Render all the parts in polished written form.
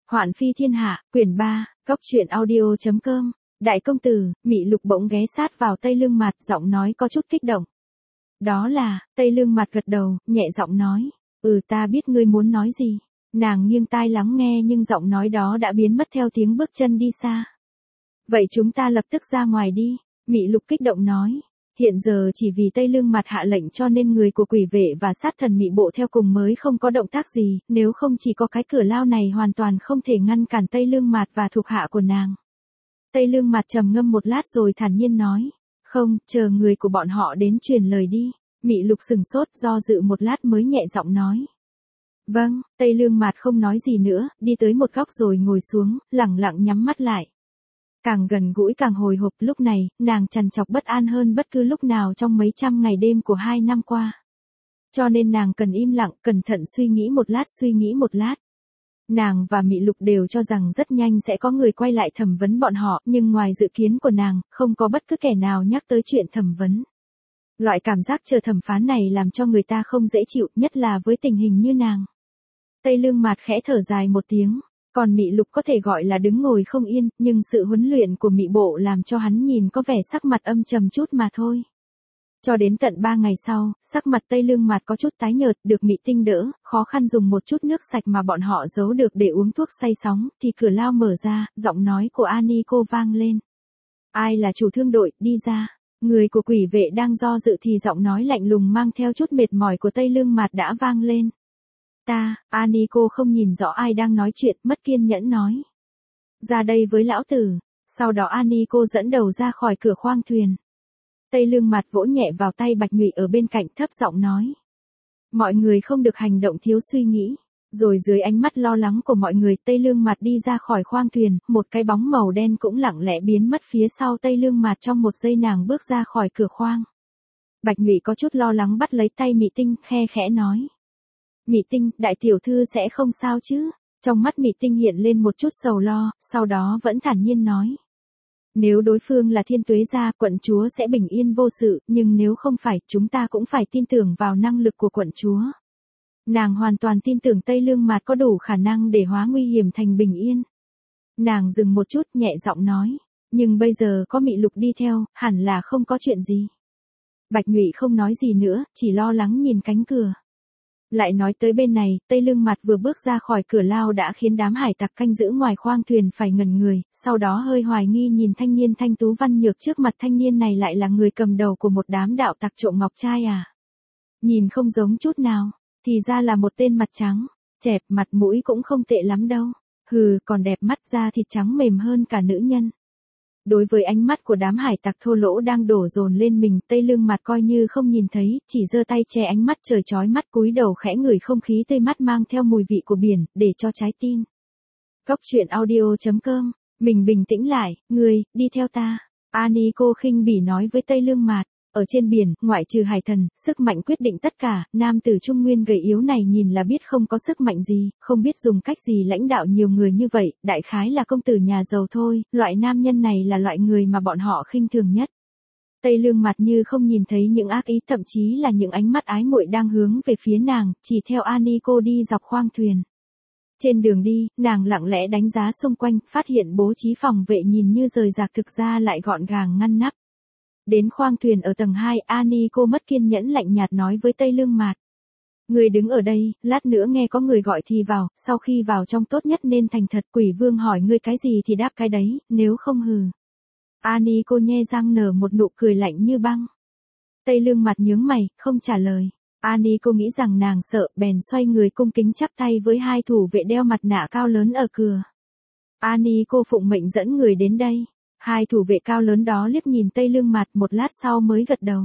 Hoạn phi thiên hạ, quyển 3, Cóc truyện audio.com. Đại công tử, Mị Lục bỗng ghé sát vào Tây Lương Mạt, giọng nói có chút kích động. Đó là, Tây Lương Mạt gật đầu, nhẹ giọng nói, ta biết ngươi muốn nói gì. Nàng nghiêng tai lắng nghe nhưng giọng nói đó đã biến mất theo tiếng bước chân đi xa. Vậy chúng ta lập tức ra ngoài đi, Mị Lục kích động nói. Hiện giờ chỉ vì Tây Lương Mạt hạ lệnh cho nên người của quỷ vệ và sát thần Mị Bộ theo cùng mới không có động tác gì, nếu không chỉ có cái cửa lao này hoàn toàn không thể ngăn cản Tây Lương Mạt và thuộc hạ của nàng. Tây Lương Mạt trầm ngâm một lát rồi thản nhiên nói, không, chờ người của bọn họ đến truyền lời đi. Mị Lục sừng sốt do dự một lát mới nhẹ giọng nói. Vâng, Tây Lương Mạt không nói gì nữa, đi tới một góc rồi ngồi xuống, lẳng lặng nhắm mắt lại. Càng gần gũi càng hồi hộp, lúc này, nàng trằn trọc bất an hơn bất cứ lúc nào trong mấy trăm ngày đêm của 2 năm qua. Cho nên nàng cần im lặng, cẩn thận suy nghĩ một lát. Nàng và Mị Lục đều cho rằng rất nhanh sẽ có người quay lại thẩm vấn bọn họ, nhưng ngoài dự kiến của nàng, không có bất cứ kẻ nào nhắc tới chuyện thẩm vấn. Loại cảm giác chờ thẩm phán này làm cho người ta không dễ chịu, nhất là với tình hình như nàng. Tây Lương Mạt khẽ thở dài một tiếng. Còn Mị Lục có thể gọi là đứng ngồi không yên, nhưng sự huấn luyện của Mị Bộ làm cho hắn nhìn có vẻ sắc mặt âm trầm chút mà thôi. Cho đến tận 3 ngày sau, sắc mặt Tây Lương Mạt có chút tái nhợt, được Mị Tinh đỡ, khó khăn dùng một chút nước sạch mà bọn họ giấu được để uống thuốc say sóng, thì cửa lao mở ra, giọng nói của Aniko vang lên. Ai là chủ thương đội, đi ra. Người của quỷ vệ đang do dự thì giọng nói lạnh lùng mang theo chút mệt mỏi của Tây Lương Mạt đã vang lên. Aniko không nhìn rõ ai đang nói chuyện, mất kiên nhẫn nói. Ra đây với lão tử. Sau đó Aniko dẫn đầu ra khỏi cửa khoang thuyền. Tây Lương Mạt vỗ nhẹ vào tay Bạch Nhụy ở bên cạnh, thấp giọng nói. Mọi người không được hành động thiếu suy nghĩ. Rồi dưới ánh mắt lo lắng của mọi người, Tây Lương Mạt đi ra khỏi khoang thuyền, một cái bóng màu đen cũng lặng lẽ biến mất phía sau Tây Lương Mạt. Trong một giây nàng bước ra khỏi cửa khoang. Bạch Nhụy có chút lo lắng bắt lấy tay Mị Tinh, khe khẽ nói. Mị Tinh, đại tiểu thư sẽ không sao chứ? Trong mắt Mị Tinh hiện lên một chút sầu lo, sau đó vẫn thản nhiên nói. Nếu đối phương là Thiên Tuế gia, quận chúa sẽ bình yên vô sự, nhưng nếu không phải, chúng ta cũng phải tin tưởng vào năng lực của quận chúa. Nàng hoàn toàn tin tưởng Tây Lương Mạt có đủ khả năng để hóa nguy hiểm thành bình yên. Nàng dừng một chút, nhẹ giọng nói. Nhưng bây giờ có Mị Lục đi theo, hẳn là không có chuyện gì. Bạch Nhụy không nói gì nữa, chỉ lo lắng nhìn cánh cửa. Lại nói tới bên này, Tây Lương Mạt vừa bước ra khỏi cửa lao đã khiến đám hải tặc canh giữ ngoài khoang thuyền phải ngẩn người, sau đó hơi hoài nghi nhìn thanh niên thanh tú văn nhược trước mặt. Thanh niên này lại là người cầm đầu của một đám đạo tặc trộm ngọc trai à? Nhìn không giống chút nào, thì ra là một tên mặt trắng, chẹp, mặt mũi cũng không tệ lắm đâu. Hừ, còn đẹp, mắt da thịt trắng mềm hơn cả nữ nhân. Đối với ánh mắt của đám hải tặc thô lỗ đang đổ dồn lên mình, Tây Lương Mạt coi như không nhìn thấy, chỉ giơ tay che ánh mắt trời chói mắt, cúi đầu khẽ ngửi không khí tươi mát mang theo mùi vị của biển, để cho trái tim. Cóc truyện audio.com, mình bình tĩnh lại, ngươi, đi theo ta. Aniko khinh bỉ nói với Tây Lương Mạt. Ở trên biển, ngoại trừ hải thần, sức mạnh quyết định tất cả, nam tử trung nguyên gầy yếu này nhìn là biết không có sức mạnh gì, không biết dùng cách gì lãnh đạo nhiều người như vậy, đại khái là công tử nhà giàu thôi, loại nam nhân này là loại người mà bọn họ khinh thường nhất. Tây Lương Mạt như không nhìn thấy những ác ý, thậm chí là những ánh mắt ái muội đang hướng về phía nàng, chỉ theo Aniko đi dọc khoang thuyền. Trên đường đi, nàng lặng lẽ đánh giá xung quanh, phát hiện bố trí phòng vệ nhìn như rời rạc thực ra lại gọn gàng ngăn nắp. Đến khoang thuyền ở tầng 2, Aniko mất kiên nhẫn lạnh nhạt nói với Tây Lương Mạt. Người đứng ở đây, lát nữa nghe có người gọi thì vào, sau khi vào trong tốt nhất nên thành thật. Quỷ vương hỏi ngươi cái gì thì đáp cái đấy, nếu không hừ. Aniko nhe răng nở một nụ cười lạnh như băng. Tây Lương Mạt nhướng mày, không trả lời. Aniko nghĩ rằng nàng sợ, bèn xoay người cung kính chắp tay với hai thủ vệ đeo mặt nạ cao lớn ở cửa. Aniko phụng mệnh dẫn người đến đây. Hai thủ vệ cao lớn đó liếc nhìn Tây Lương Mạt một lát sau mới gật đầu.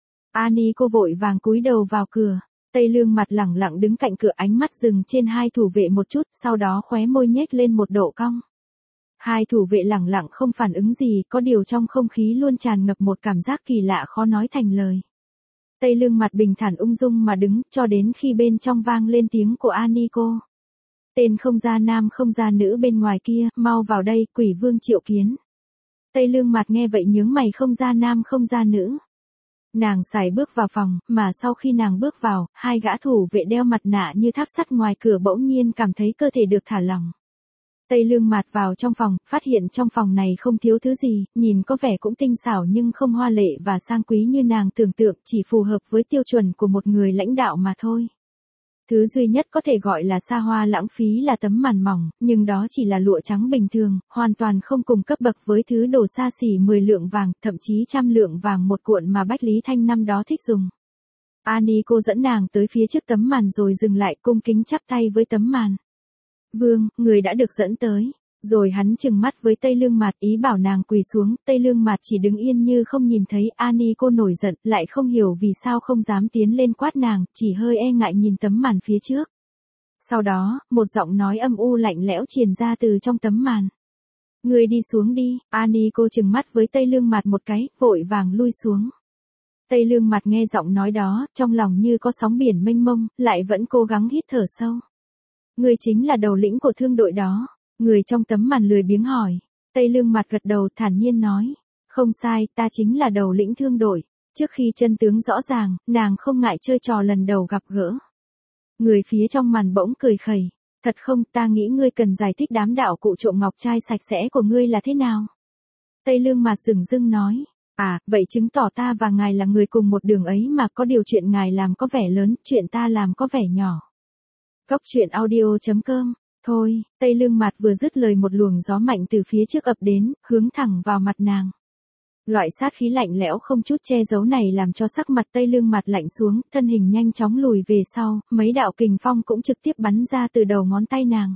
Aniko vội vàng cúi đầu vào cửa. Tây Lương Mạt lẳng lặng đứng cạnh cửa, ánh mắt dừng trên hai thủ vệ một chút, sau đó khóe môi nhếch lên một độ cong. Hai thủ vệ lẳng lặng không phản ứng gì, có điều trong không khí luôn tràn ngập một cảm giác kỳ lạ khó nói thành lời. Tây Lương Mạt bình thản ung dung mà đứng, cho đến khi bên trong vang lên tiếng của Aniko. Tên không ra nam không ra nữ bên ngoài kia, mau vào đây, quỷ vương triệu kiến. Tây Lương Mạt nghe vậy nhướng mày, không ra nam không ra nữ. Nàng sải bước vào phòng, mà sau khi nàng bước vào, hai gã thủ vệ đeo mặt nạ như tháp sắt ngoài cửa bỗng nhiên cảm thấy cơ thể được thả lỏng. Tây Lương Mạt vào trong phòng, phát hiện trong phòng này không thiếu thứ gì, nhìn có vẻ cũng tinh xảo nhưng không hoa lệ và sang quý như nàng tưởng tượng, chỉ phù hợp với tiêu chuẩn của một người lãnh đạo mà thôi. Thứ duy nhất có thể gọi là xa hoa lãng phí là tấm màn mỏng, nhưng đó chỉ là lụa trắng bình thường, hoàn toàn không cùng cấp bậc với thứ đồ xa xỉ 10 lượng vàng, thậm chí 100 lượng vàng một cuộn mà Bách Lý Thanh năm đó thích dùng. Aniko dẫn nàng tới phía trước tấm màn rồi dừng lại cung kính chắp tay với tấm màn. Vương, người đã được dẫn tới. Rồi hắn trừng mắt với Tây Lương Mạt ý bảo nàng quỳ xuống, Tây Lương Mạt chỉ đứng yên như không nhìn thấy. Aniko nổi giận, lại không hiểu vì sao không dám tiến lên quát nàng, chỉ hơi e ngại nhìn tấm màn phía trước. Sau đó, một giọng nói âm u lạnh lẽo truyền ra từ trong tấm màn. Người đi xuống đi. Aniko trừng mắt với Tây Lương Mạt một cái, vội vàng lui xuống. Tây Lương Mạt nghe giọng nói đó, trong lòng như có sóng biển mênh mông, lại vẫn cố gắng hít thở sâu. Người chính là đầu lĩnh của thương đội đó. Người trong tấm màn lười biếng hỏi. Tây Lương Mạt gật đầu thản nhiên nói. Không sai, ta chính là đầu lĩnh thương đội. Trước khi chân tướng rõ ràng, nàng không ngại chơi trò lần đầu gặp gỡ. Người phía trong màn bỗng cười khẩy. Thật không, ta nghĩ ngươi cần giải thích đám đạo cụ trộm ngọc trai sạch sẽ của ngươi là thế nào. Tây Lương Mạt dửng dưng nói. À, vậy chứng tỏ ta và ngài là người cùng một đường ấy mà có điều chuyện ngài làm có vẻ lớn, chuyện ta làm có vẻ nhỏ. Góc truyện audio.com. Thôi, Tây Lương Mạt vừa dứt lời một luồng gió mạnh từ phía trước ập đến, hướng thẳng vào mặt nàng. Loại sát khí lạnh lẽo không chút che giấu này làm cho sắc mặt Tây Lương Mạt lạnh xuống, thân hình nhanh chóng lùi về sau, mấy đạo kình phong cũng trực tiếp bắn ra từ đầu ngón tay nàng.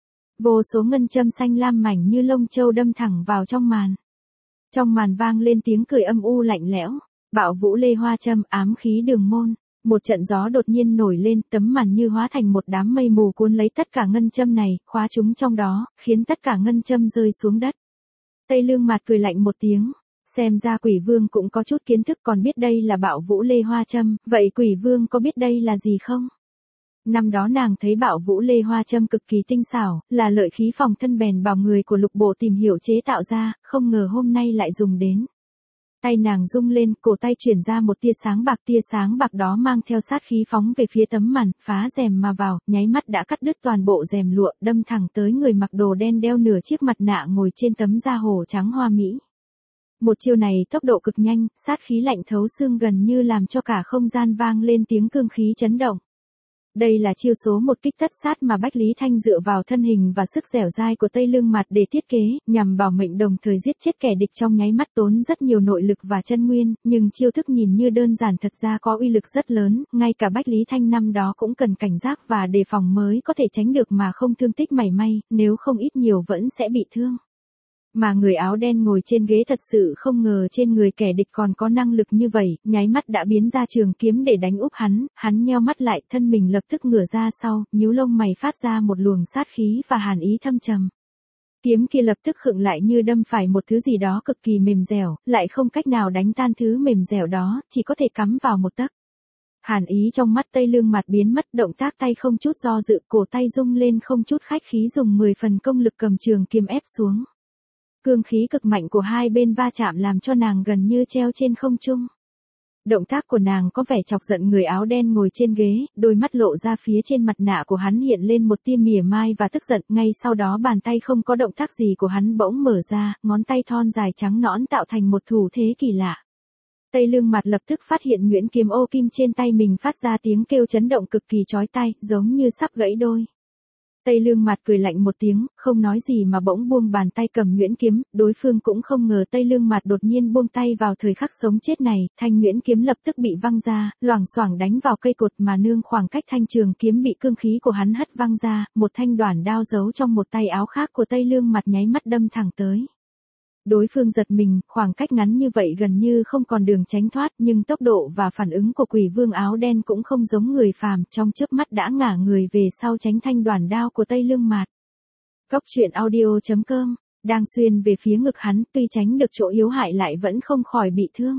Vô số ngân châm xanh lam mảnh như lông châu đâm thẳng vào trong màn. Trong màn vang lên tiếng cười âm u lạnh lẽo. Bạo vũ lê hoa châm, ám khí đường môn. Một trận gió đột nhiên nổi lên, tấm màn như hóa thành một đám mây mù cuốn lấy tất cả ngân châm này, khóa chúng trong đó, khiến tất cả ngân châm rơi xuống đất. Tây Lương Mạt cười lạnh một tiếng. Xem ra Quỷ Vương cũng có chút kiến thức, còn biết đây là bạo vũ lê hoa châm, vậy Quỷ Vương có biết đây là gì không? Năm đó nàng thấy bạo vũ lê hoa châm cực kỳ tinh xảo, là lợi khí phòng thân bèn bảo người của Lục Bộ tìm hiểu chế tạo ra, không ngờ hôm nay lại dùng đến. Tay nàng rung lên, cổ tay chuyển ra một tia sáng bạc đó mang theo sát khí phóng về phía tấm màn, phá rèm mà vào, nháy mắt đã cắt đứt toàn bộ rèm lụa, đâm thẳng tới người mặc đồ đen đeo nửa chiếc mặt nạ ngồi trên tấm da hổ trắng hoa mỹ. Một chiêu này tốc độ cực nhanh, sát khí lạnh thấu xương gần như làm cho cả không gian vang lên tiếng cương khí chấn động. Đây là chiêu số một kích tất sát mà Bách Lý Thanh dựa vào thân hình và sức dẻo dai của Tây Lương Mạt để thiết kế, nhằm bảo mệnh đồng thời giết chết kẻ địch trong nháy mắt, tốn rất nhiều nội lực và chân nguyên, nhưng chiêu thức nhìn như đơn giản thật ra có uy lực rất lớn, ngay cả Bách Lý Thanh năm đó cũng cần cảnh giác và đề phòng mới có thể tránh được mà không thương tích mảy may, nếu không ít nhiều vẫn sẽ bị thương. Mà người áo đen ngồi trên ghế thật sự không ngờ trên người kẻ địch còn có năng lực như vậy, nháy mắt đã biến ra trường kiếm để đánh úp hắn nheo mắt lại, thân mình lập tức ngửa ra sau, nhíu lông mày phát ra một luồng sát khí và hàn ý thâm trầm. Kiếm kia lập tức khựng lại như đâm phải một thứ gì đó cực kỳ mềm dẻo, lại không cách nào đánh tan thứ mềm dẻo đó, chỉ có thể cắm vào một tấc. Hàn ý trong mắt Tây Lương Mạt biến mất, động tác tay không chút do dự, cổ tay rung lên không chút khách khí dùng 10 phần công lực cầm trường kiếm ép xuống. Cương khí cực mạnh của hai bên va chạm làm cho nàng gần như treo trên không trung. Động tác của nàng có vẻ chọc giận người áo đen ngồi trên ghế, đôi mắt lộ ra phía trên mặt nạ của hắn hiện lên một tia mỉa mai và tức giận, ngay sau đó bàn tay không có động tác gì của hắn bỗng mở ra, ngón tay thon dài trắng nõn tạo thành một thủ thế kỳ lạ. Tây Lương Mạt lập tức phát hiện nhuyễn kiếm ô kim trên tay mình phát ra tiếng kêu chấn động cực kỳ chói tai, giống như sắp gãy đôi. Tây Lương Mạt cười lạnh một tiếng, không nói gì mà bỗng buông bàn tay cầm nhuyễn kiếm, đối phương cũng không ngờ Tây Lương Mạt đột nhiên buông tay vào thời khắc sống chết này, thanh nhuyễn kiếm lập tức bị văng ra, loảng xoảng đánh vào cây cột mà nương khoảng cách thanh trường kiếm bị cương khí của hắn hất văng ra, một thanh đoản đao giấu trong một tay áo khác của Tây Lương Mạt nháy mắt đâm thẳng tới. Đối phương giật mình, khoảng cách ngắn như vậy gần như không còn đường tránh thoát, nhưng tốc độ và phản ứng của Quỷ Vương áo đen cũng không giống người phàm, trong chớp mắt đã ngả người về sau tránh thanh đoản đao của Tây Lương Mạt. Góc truyện audio.com, đang xuyên về phía ngực hắn, tuy tránh được chỗ yếu hại lại vẫn không khỏi bị thương.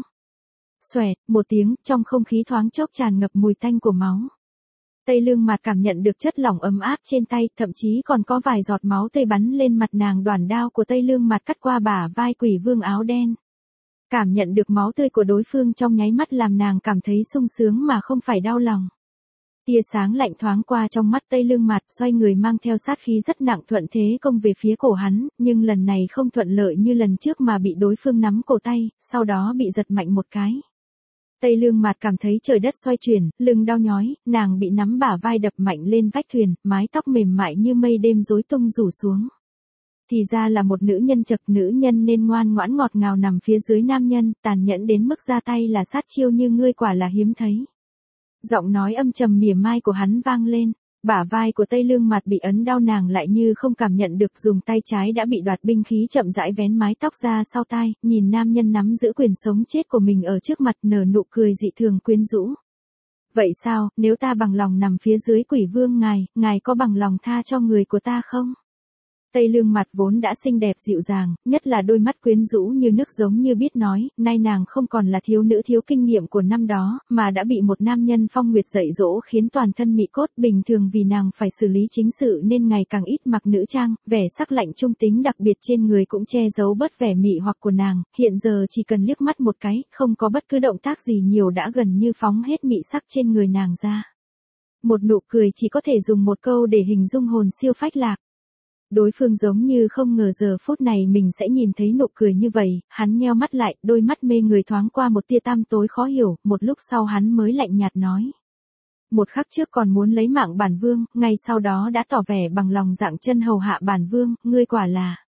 Xoẹt, một tiếng, trong không khí thoáng chốc tràn ngập mùi tanh của máu. Tây Lương Mạt cảm nhận được chất lỏng ấm áp trên tay, thậm chí còn có vài giọt máu tươi bắn lên mặt nàng, đoản đao của Tây Lương Mạt cắt qua bả vai Quỷ Vương áo đen. Cảm nhận được máu tươi của đối phương trong nháy mắt làm nàng cảm thấy sung sướng mà không phải đau lòng. Tia sáng lạnh thoáng qua trong mắt Tây Lương Mạt, xoay người mang theo sát khí rất nặng thuận thế công về phía cổ hắn, nhưng lần này không thuận lợi như lần trước mà bị đối phương nắm cổ tay, sau đó bị giật mạnh một cái. Tây Lương Mạt cảm thấy trời đất xoay chuyển, lưng đau nhói, nàng bị nắm bả vai đập mạnh lên vách thuyền, mái tóc mềm mại như mây đêm rối tung rủ xuống. Thì ra là một nữ nhân chật, nữ nhân nên ngoan ngoãn ngọt ngào nằm phía dưới nam nhân, tàn nhẫn đến mức ra tay là sát chiêu như ngươi quả là hiếm thấy. Giọng nói âm trầm mỉa mai của hắn vang lên, bả vai của Tây Lương Mạt bị ấn đau, nàng lại như không cảm nhận được, dùng tay trái đã bị đoạt binh khí chậm rãi vén mái tóc ra sau tai, nhìn nam nhân nắm giữ quyền sống chết của mình ở trước mặt, nở nụ cười dị thường quyến rũ. Vậy sao, nếu ta bằng lòng nằm phía dưới quỷ vương ngài có bằng lòng tha cho người của ta không? Tây Lương Mạt vốn đã xinh đẹp dịu dàng, nhất là đôi mắt quyến rũ như nước giống như biết nói, nay nàng không còn là thiếu nữ thiếu kinh nghiệm của năm đó, mà đã bị một nam nhân phong nguyệt dạy dỗ khiến toàn thân mị cốt. Bình thường vì nàng phải xử lý chính sự nên ngày càng ít mặc nữ trang, vẻ sắc lạnh trung tính đặc biệt trên người cũng che giấu bớt vẻ mị hoặc của nàng, hiện giờ chỉ cần liếc mắt một cái, không có bất cứ động tác gì nhiều đã gần như phóng hết mị sắc trên người nàng ra. Một nụ cười chỉ có thể dùng một câu để hình dung hồn siêu phách lạc. Đối phương giống như không ngờ giờ phút này mình sẽ nhìn thấy nụ cười như vậy, hắn nheo mắt lại, đôi mắt mê người thoáng qua một tia tăm tối khó hiểu, một lúc sau hắn mới lạnh nhạt nói. Một khắc trước còn muốn lấy mạng bản vương, ngay sau đó đã tỏ vẻ bằng lòng dạng chân hầu hạ bản vương, ngươi quả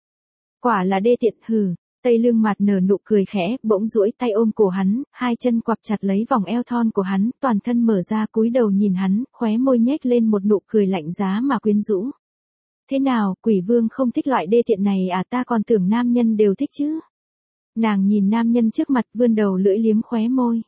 là đê tiện, hừ. Tây Lương Mạt nở nụ cười khẽ, bỗng duỗi tay ôm cổ hắn, hai chân quặp chặt lấy vòng eo thon của hắn, toàn thân mở ra cúi đầu nhìn hắn, khóe môi nhếch lên một nụ cười lạnh giá mà quyến rũ. Thế nào, quỷ vương không thích loại đê tiện này à, ta còn tưởng nam nhân đều thích chứ. Nàng nhìn nam nhân trước mặt, vươn đầu lưỡi liếm khóe môi.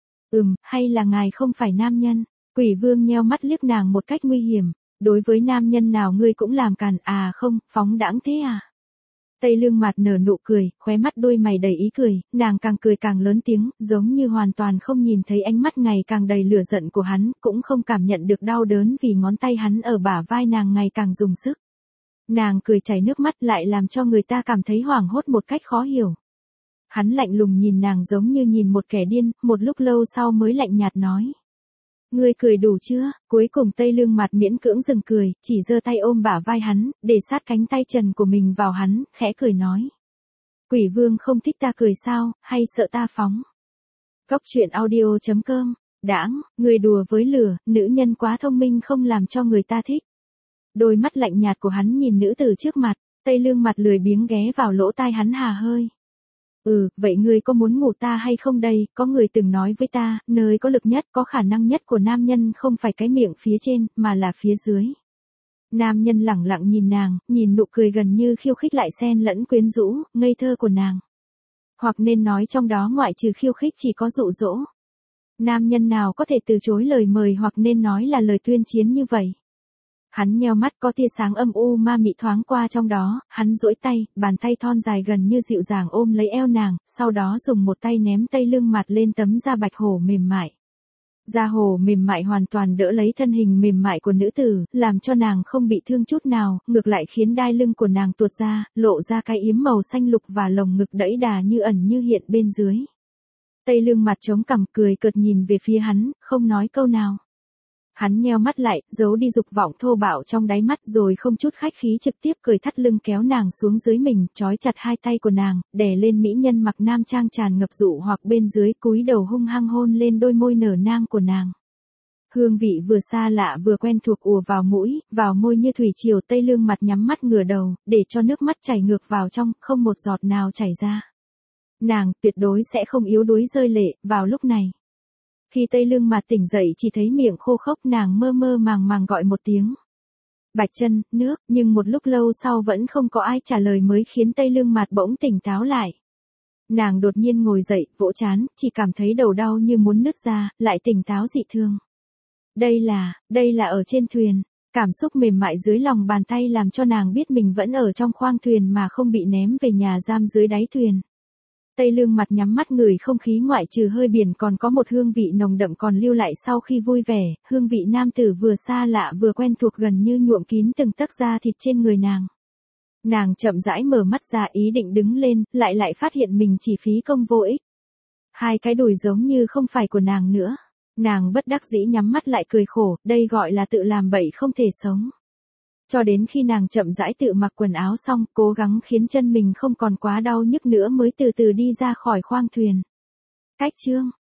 Hay là ngài không phải nam nhân? Quỷ vương nheo mắt liếc nàng một cách nguy hiểm. Đối với nam nhân nào ngươi cũng làm càn, à không, phóng đãng thế à? Tây Lương Mạt nở nụ cười, khóe mắt đôi mày đầy ý cười, nàng càng cười càng lớn tiếng, giống như hoàn toàn không nhìn thấy ánh mắt ngày càng đầy lửa giận của hắn, cũng không cảm nhận được đau đớn vì ngón tay hắn ở bả vai nàng ngày càng dùng sức. Nàng cười chảy nước mắt lại làm cho người ta cảm thấy hoảng hốt một cách khó hiểu. Hắn lạnh lùng nhìn nàng giống như nhìn một kẻ điên, một lúc lâu sau mới lạnh nhạt nói. Ngươi cười đủ chưa? Cuối cùng Tây Lương Mạt miễn cưỡng dừng cười, chỉ giơ tay ôm bả vai hắn, để sát cánh tay trần của mình vào hắn, khẽ cười nói. Quỷ vương không thích ta cười sao, hay sợ ta phóng? Cốc truyện audio.com. Đãng, người đùa với lửa, nữ nhân quá thông minh không làm cho người ta thích. Đôi mắt lạnh nhạt của hắn nhìn nữ tử trước mặt, Tây Lương Mạt lười biếng ghé vào lỗ tai hắn hà hơi. Vậy ngươi có muốn ngủ ta hay không đây? Có người từng nói với ta, nơi có lực nhất, có khả năng nhất của nam nhân không phải cái miệng phía trên, mà là phía dưới. Nam nhân lẳng lặng nhìn nàng, nhìn nụ cười gần như khiêu khích lại xen lẫn quyến rũ, ngây thơ của nàng. Hoặc nên nói trong đó ngoại trừ khiêu khích chỉ có dụ dỗ. Nam nhân nào có thể từ chối lời mời hoặc nên nói là lời tuyên chiến như vậy? Hắn nheo mắt, có tia sáng âm u ma mị thoáng qua trong đó, hắn duỗi tay, bàn tay thon dài gần như dịu dàng ôm lấy eo nàng, sau đó dùng một tay ném Tây Lương Mạt lên tấm da bạch hổ mềm mại. Da hổ mềm mại hoàn toàn đỡ lấy thân hình mềm mại của nữ tử, làm cho nàng không bị thương chút nào, ngược lại khiến đai lưng của nàng tuột ra, lộ ra cái yếm màu xanh lục và lồng ngực đẫy đà như ẩn như hiện bên dưới. Tây Lương Mạt chống cằm cười cợt nhìn về phía hắn, không nói câu nào. Hắn nheo mắt lại, giấu đi dục vọng thô bạo trong đáy mắt rồi không chút khách khí trực tiếp cười thắt lưng kéo nàng xuống dưới mình, trói chặt hai tay của nàng, đè lên mỹ nhân mặc nam trang tràn ngập dụ hoặc bên dưới, cúi đầu hung hăng hôn lên đôi môi nở nang của nàng. Hương vị vừa xa lạ vừa quen thuộc ùa vào mũi, vào môi như thủy triều. Tây Lương Mạt nhắm mắt ngửa đầu, để cho nước mắt chảy ngược vào trong, không một giọt nào chảy ra. Nàng tuyệt đối sẽ không yếu đuối rơi lệ vào lúc này. Khi Tây Lương Mạt tỉnh dậy chỉ thấy miệng khô khốc, nàng mơ mơ màng màng gọi một tiếng. Bạch chân, nước, nhưng một lúc lâu sau vẫn không có ai trả lời mới khiến Tây Lương Mạt bỗng tỉnh táo lại. Nàng đột nhiên ngồi dậy, vỗ trán, chỉ cảm thấy đầu đau như muốn nứt ra, lại tỉnh táo dị thường. Đây là ở trên thuyền, cảm xúc mềm mại dưới lòng bàn tay làm cho nàng biết mình vẫn ở trong khoang thuyền mà không bị ném về nhà giam dưới đáy thuyền. Tây Lương Mạt nhắm mắt ngửi không khí ngoại trừ hơi biển còn có một hương vị nồng đậm còn lưu lại sau khi vui vẻ, hương vị nam tử vừa xa lạ vừa quen thuộc gần như nhuộm kín từng tấc da thịt trên người nàng. Nàng chậm rãi mở mắt ra ý định đứng lên, lại phát hiện mình chỉ phí công vô ích. Hai cái đùi giống như không phải của nàng nữa. Nàng bất đắc dĩ nhắm mắt lại cười khổ, đây gọi là tự làm bậy không thể sống. Cho đến khi nàng chậm rãi tự mặc quần áo xong, cố gắng khiến chân mình không còn quá đau nhức nữa mới từ từ đi ra khỏi khoang thuyền. Cách chương